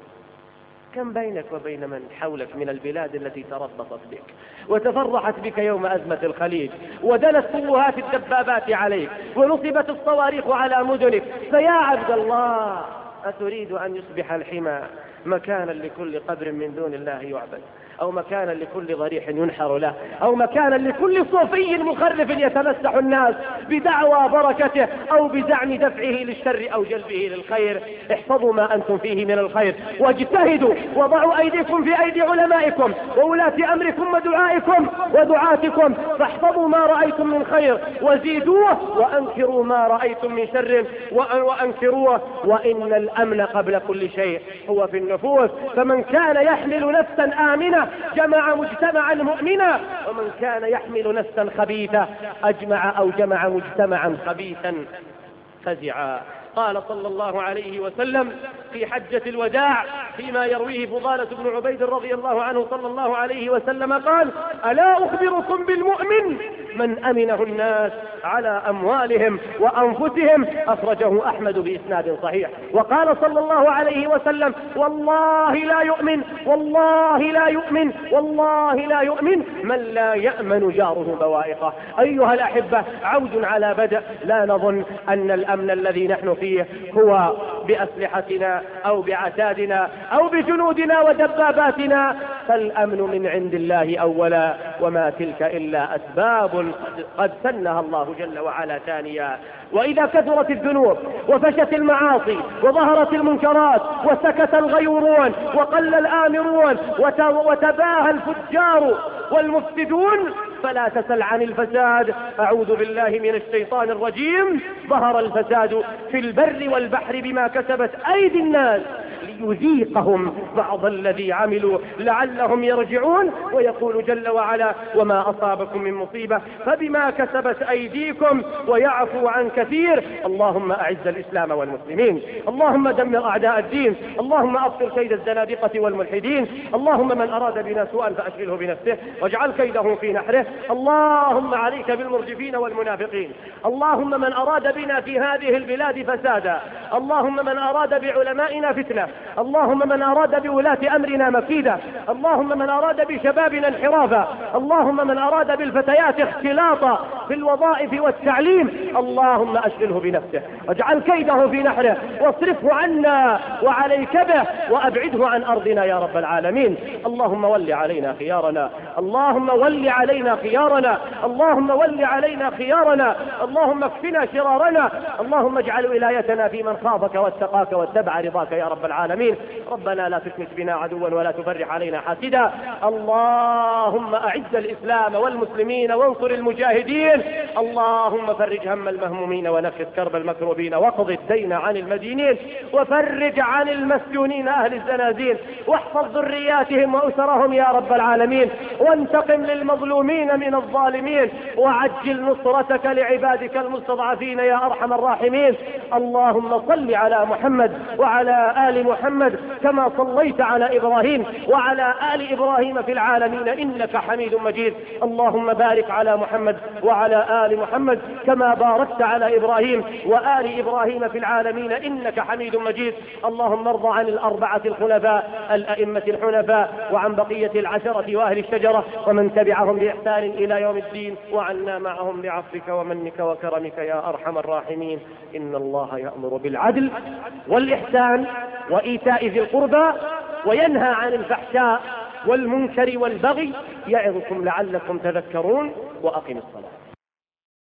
كم بينك وبين من حولك من البلاد التي تربصت بك وتفرحت بك يوم أزمة الخليج، ودنت طوهات الدبابات عليك، ونصبت الصواريخ على مدنك. فيا عبد الله، أتريد أن يصبح الحمى مكانا لكل قبر من دون الله يعبد، أو مكانا لكل ضريح ينحر له، أو مكانا لكل صوفي مخرف يتمسح الناس بدعوى بركته أو بزعم دفعه للشر أو جلبه للخير؟ احفظوا ما أنتم فيه من الخير واجتهدوا، وضعوا أيديكم في أيدي علمائكم وولاة أمركم ودعاتكم، فاحفظوا ما رأيتم من خير وزيدوه، وأنكروا ما رأيتم من شر وأنكروه. وإن الأمن قبل كل شيء هو في النفوس، فمن كان يحمل نفسا آمنة جمع مجتمعا مؤمنا، ومن كان يحمل نفسا خبيثة جمع مجتمعا خبيثا فزعا. قال صلى الله عليه وسلم في حجة الوداع فيما يرويه فضالة بن عبيد رضي الله عنه صلى الله عليه وسلم قال: ألا أخبركم بالمؤمن من أمنه الناس على أموالهم وأنفسهم؟ أخرجه أحمد بإسناد صحيح. وقال صلى الله عليه وسلم: والله لا يؤمن، والله لا يؤمن، والله لا يؤمن من لا يأمن جاره بوائقه. أيها الأحبة، عود على بدء، لا نظن أن الأمن الذي نحن فيه هو بأسلحتنا أو بعتادنا أو بجنودنا ودباباتنا، فالأمن من عند الله أولا، وما تلك إلا أسباب قد سنها الله جل وعلا ثانيا. وإذا كثرت الذنوب وفشت المعاصي وظهرت المنكرات وسكت الغيورون وقل الآمرون وتباهى الفجار والمفسدون فلا تسل عن الفساد. أعوذ بالله من الشيطان الرجيم. ظهر الفساد في البر والبحر بما كسبت أيدي الناس ليذيقهم بعض الذي عملوا لعلهم يرجعون. ويقول جل وعلا: وما أصابكم من مصيبة فبما كسبت أيديكم ويعفو عن كثير. اللهم أعز الإسلام والمسلمين، اللهم دمر أعداء الدين، اللهم أبطل كيد الزنادقة والملحدين، اللهم من أراد بنا سوءا فأشغله بنفسه واجعل كيده في نحره. اللهم عليك بالمرجفين والمنافقين. اللهم من أراد بنا في هذه البلاد فسادا، اللهم من أراد بعلمائنا فتنة، اللهم من أراد بولاة أمرنا مكيدة، اللهم من أراد بشبابنا انحرافا، اللهم من أراد بالفتيات اختلاطا في الوظائف والتعليم، اللهم أشغله بنفسه واجعل كيده في نحره واصرفه عنا وعليك به وأبعده عن أرضنا يا رب العالمين. اللهم ول علينا خيارنا، اللهم ول علينا خيارنا، اللهم ول علينا خيارنا، اللهم اكفنا شرارنا، اللهم اجعل ولايتنا في من خافك واتقاك واتبع رضاك يا رب العالمين. ربنا لا تشمت بنا عدوا ولا تفرح علينا حاسدا. اللهم أعز الإسلام والمسلمين وانصر المجاهدين. اللهم فرج هم المهمومين ونفس كرب المكروبين واقض الدين عن المدينين وفرج عن المسجونين أهل الزنازين واحفظ ذرياتهم وأسرهم يا رب العالمين، وانتقم للمظلومين من الظالمين وعجل نصرتك لعبادك المستضعفين يا أرحم الراحمين. اللهم صل على محمد وعلى آل محمد كما صليت على إبراهيم وعلى آل إبراهيم في العالمين إنك حميد مجيد. اللهم بارك على محمد وعلى آل محمد كما باركت على إبراهيم وآل إبراهيم في العالمين إنك حميد مجيد. اللهم ارض عن الأربعة الخلفاء الأئمة الحنفاء وعن بقية العشرة وأهل الشجرة ومن تبعهم بإحسان إلى يوم الدين، وعنا معهم بعفوك ومنك وكرمك يا أرحم الراحمين. إن الله يأمر بالعدل والإحسان وإيتاء ذي القربى وينهى عن الفحشاء والمنكر والبغي يعظكم لعلكم تذكرون. وأقم الصلاة.